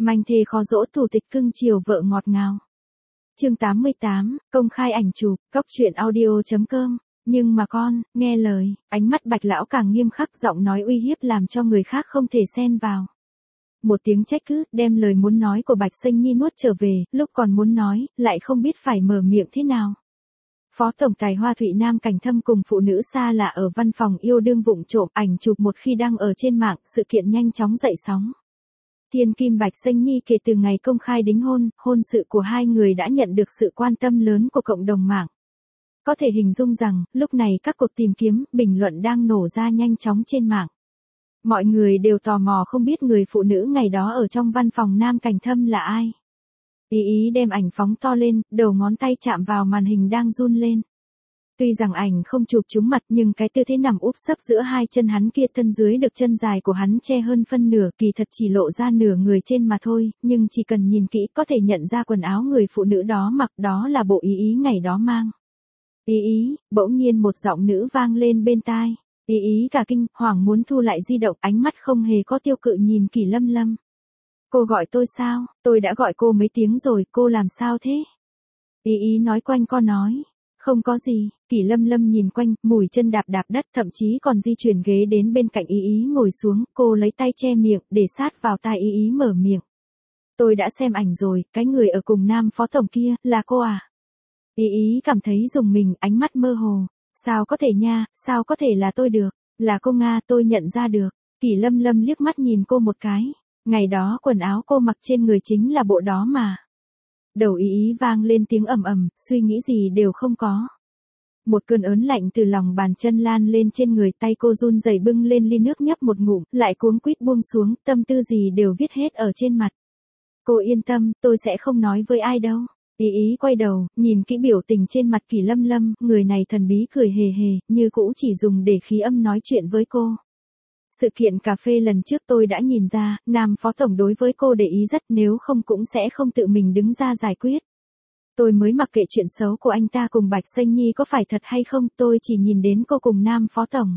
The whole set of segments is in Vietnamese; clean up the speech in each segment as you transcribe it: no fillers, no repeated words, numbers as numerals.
Manh thê khó dỗ thủ tịch cưng chiều vợ ngọt ngào. Chương 88, công khai ảnh chụp, cóc truyện audio.com. Nhưng mà con, nghe lời, ánh mắt Bạch lão càng nghiêm khắc, giọng nói uy hiếp làm cho người khác không thể xen vào. Một tiếng trách cứ, đem lời muốn nói của Bạch Xanh Nhi nuốt trở về, lúc còn muốn nói, lại không biết phải mở miệng thế nào. Phó tổng tài Hoa Thụy Nam Cảnh Thâm cùng phụ nữ xa lạ ở văn phòng yêu đương vụng trộm ảnh chụp một khi đăng ở trên mạng, sự kiện nhanh chóng dậy sóng. Thiên kim Bạch Xanh Nhi kể từ ngày công khai đính hôn, hôn sự của hai người đã nhận được sự quan tâm lớn của cộng đồng mạng. Có thể hình dung rằng, lúc này các cuộc tìm kiếm, bình luận đang nổ ra nhanh chóng trên mạng. Mọi người đều tò mò không biết người phụ nữ ngày đó ở trong văn phòng Nam Cảnh Thâm là ai. Ý đem ảnh phóng to lên, đầu ngón tay chạm vào màn hình đang run lên. Tuy rằng ảnh không chụp trúng mặt nhưng cái tư thế nằm úp sấp giữa hai chân hắn kia, thân dưới được chân dài của hắn che hơn phân nửa, kỳ thật chỉ lộ ra nửa người trên mà thôi, nhưng chỉ cần nhìn kỹ có thể nhận ra quần áo người phụ nữ đó mặc, đó là bộ ý ngày đó mang. Ý, bỗng nhiên một giọng nữ vang lên bên tai. Ý cả kinh, hoảng muốn thu lại di động, ánh mắt không hề có tiêu cự nhìn Kỷ Lâm Lâm. Cô gọi tôi sao? Tôi đã gọi cô mấy tiếng rồi, cô làm sao thế? Ý nói quanh co nói. Không có gì, Kỷ Lâm Lâm nhìn quanh, mùi chân đạp đất, thậm chí còn di chuyển ghế đến bên cạnh Ý ngồi xuống, cô lấy tay che miệng, để sát vào tai Ý mở miệng. Tôi đã xem ảnh rồi, cái người ở cùng Nam phó tổng kia, là cô à? Ý cảm thấy rùng mình, ánh mắt mơ hồ. Sao có thể nha, sao có thể là tôi được? Là cô Nga, tôi nhận ra được. Kỷ Lâm Lâm liếc mắt nhìn cô một cái. Ngày đó quần áo cô mặc trên người chính là bộ đó mà. Đầu Ý vang lên tiếng ầm ầm, suy nghĩ gì đều không có. Một cơn ớn lạnh từ lòng bàn chân lan lên trên người, tay cô run rẩy bưng lên ly nước nhấp một ngụm, lại cuống quýt buông xuống, tâm tư gì đều viết hết ở trên mặt. Cô yên tâm, tôi sẽ không nói với ai đâu. Ý quay đầu, nhìn kỹ biểu tình trên mặt Kỷ Lâm Lâm, người này thần bí cười hề hề, như cũ chỉ dùng để khí âm nói chuyện với cô. Sự kiện cà phê lần trước tôi đã nhìn ra, Nam phó tổng đối với cô để ý rất, nếu không cũng sẽ không tự mình đứng ra giải quyết. Tôi mới mặc kệ chuyện xấu của anh ta cùng Bạch Xanh Nhi có phải thật hay không, tôi chỉ nhìn đến cô cùng Nam phó tổng.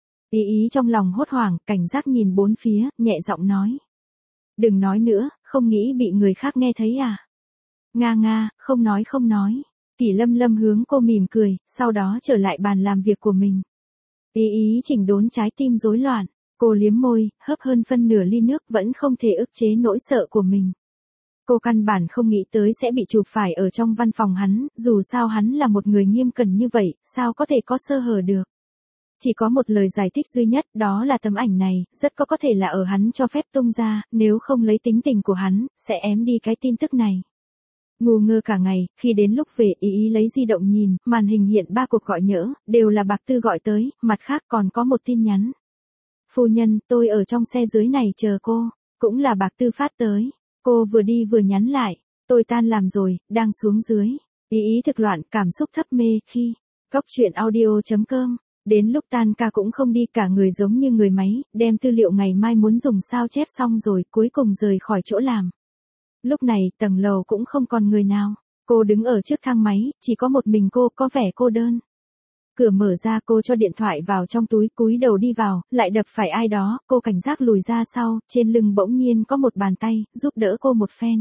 Ý trong lòng hốt hoảng, cảnh giác nhìn bốn phía, nhẹ giọng nói. Đừng nói nữa, không nghĩ bị người khác nghe thấy à? Nga, không nói. Kỷ Lâm Lâm hướng cô mỉm cười, sau đó trở lại bàn làm việc của mình. Ý chỉnh đốn trái tim rối loạn, cô liếm môi, hớp hơn phân nửa ly nước, vẫn không thể ức chế nỗi sợ của mình. Cô căn bản không nghĩ tới sẽ bị chụp phải ở trong văn phòng hắn, dù sao hắn là một người nghiêm cẩn như vậy, sao có thể có sơ hở được. Chỉ có một lời giải thích duy nhất, đó là tấm ảnh này, rất có thể là ở hắn cho phép tung ra, nếu không lấy tính tình của hắn, sẽ ém đi cái tin tức này. Ngu ngơ cả ngày, khi đến lúc về Ý lấy di động nhìn, màn hình hiện 3 cuộc gọi nhỡ, đều là Bạc Tư gọi tới, mặt khác còn có một tin nhắn. Phu nhân, tôi ở trong xe dưới này chờ cô, cũng là Bạc Tư phát tới. Cô vừa đi vừa nhắn lại, tôi tan làm rồi, đang xuống dưới. Ý thực loạn, cảm xúc thấp mê khi, cóc truyện audio.com, đến lúc tan ca cũng không đi, cả người giống như người máy, đem tư liệu ngày mai muốn dùng sao chép xong rồi, cuối cùng rời khỏi chỗ làm. Lúc này, tầng lầu cũng không còn người nào. Cô đứng ở trước thang máy, chỉ có một mình cô, có vẻ cô đơn. Cửa mở ra, cô cho điện thoại vào trong túi, cúi đầu đi vào, lại đập phải ai đó, cô cảnh giác lùi ra sau, trên lưng bỗng nhiên có một bàn tay, giúp đỡ cô một phen.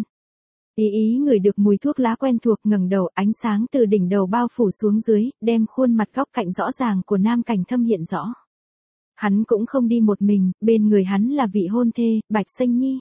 Ý ngửi được mùi thuốc lá quen thuộc, ngẩng đầu, ánh sáng từ đỉnh đầu bao phủ xuống dưới, đem khuôn mặt góc cạnh rõ ràng của Nam Cảnh Thâm hiện rõ. Hắn cũng không đi một mình, bên người hắn là vị hôn thê, Bạch Xanh Nhi.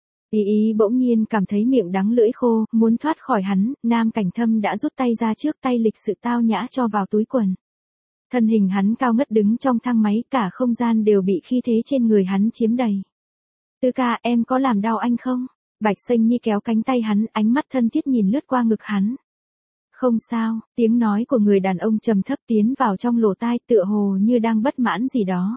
Ý bỗng nhiên cảm thấy miệng đắng lưỡi khô, muốn thoát khỏi hắn, Nam Cảnh Thâm đã rút tay ra trước, tay lịch sự tao nhã cho vào túi quần. Thân hình hắn cao ngất đứng trong thang máy, cả không gian đều bị khí thế trên người hắn chiếm đầy. Tư ca, em có làm đau anh không? Bạch Xanh Nhi kéo cánh tay hắn, ánh mắt thân thiết nhìn lướt qua ngực hắn. Không sao, tiếng nói của người đàn ông trầm thấp tiến vào trong lỗ tai, tựa hồ như đang bất mãn gì đó.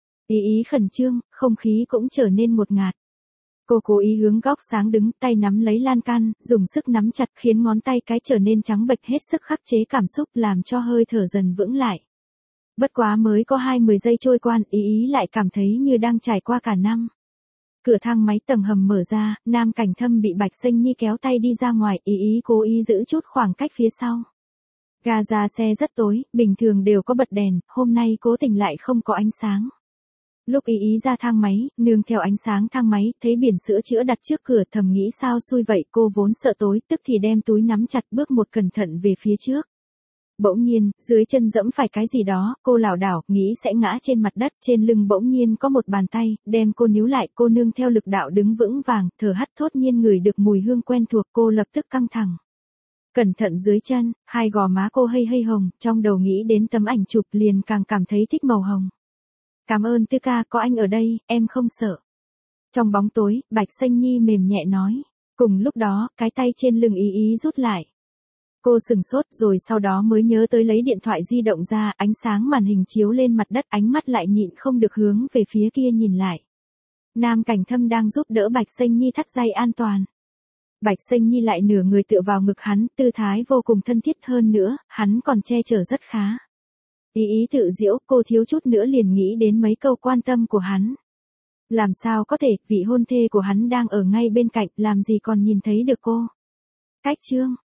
Ý khẩn trương, không khí cũng trở nên ngột ngạt. Cô cố ý hướng góc sáng đứng, tay nắm lấy lan can, dùng sức nắm chặt khiến ngón tay cái trở nên trắng bệch, hết sức khắc chế cảm xúc, làm cho hơi thở dần vững lại. Bất quá mới có 20 giây trôi qua, Ý lại cảm thấy như đang trải qua cả năm. Cửa thang máy tầng hầm mở ra, Nam Cảnh Thâm bị Bạch Xanh Nhi kéo tay đi ra ngoài, Ý cố ý giữ chút khoảng cách phía sau. Ga ra xe rất tối, bình thường đều có bật đèn, hôm nay cố tình lại không có ánh sáng. Lúc ý ý ra thang máy, nương theo ánh sáng thang máy, thấy biển sữa chữa đặt trước cửa, thầm nghĩ sao xui vậy, cô vốn sợ tối, tức thì đem túi nắm chặt bước một cẩn thận về phía trước. Bỗng nhiên, dưới chân dẫm phải cái gì đó, cô lảo đảo, nghĩ sẽ ngã trên mặt đất, trên lưng bỗng nhiên có một bàn tay, đem cô níu lại, cô nương theo lực đạo đứng vững vàng, thở hắt thốt nhiên ngửi được mùi hương quen thuộc, cô lập tức căng thẳng. Cẩn thận dưới chân, hai gò má cô hơi hồng, trong đầu nghĩ đến tấm ảnh chụp liền càng cảm thấy thích màu hồng. Cảm ơn Tư ca, có anh ở đây, em không sợ. Trong bóng tối, Bạch Xanh Nhi mềm nhẹ nói. Cùng lúc đó, cái tay trên lưng ý ý rút lại. Cô sừng sốt rồi sau đó mới nhớ tới lấy điện thoại di động ra, ánh sáng màn hình chiếu lên mặt đất, ánh mắt lại nhịn không được hướng về phía kia nhìn lại. Nam Cảnh Thâm đang giúp đỡ Bạch Xanh Nhi thắt dây an toàn. Bạch Xanh Nhi lại nửa người tựa vào ngực hắn, tư thái vô cùng thân thiết hơn nữa, hắn còn che chở rất khá. Ý ý tự giễu, cô thiếu chút nữa liền nghĩ đến mấy câu quan tâm của hắn. Làm sao có thể, vị hôn thê của hắn đang ở ngay bên cạnh, làm gì còn nhìn thấy được cô. Cách chương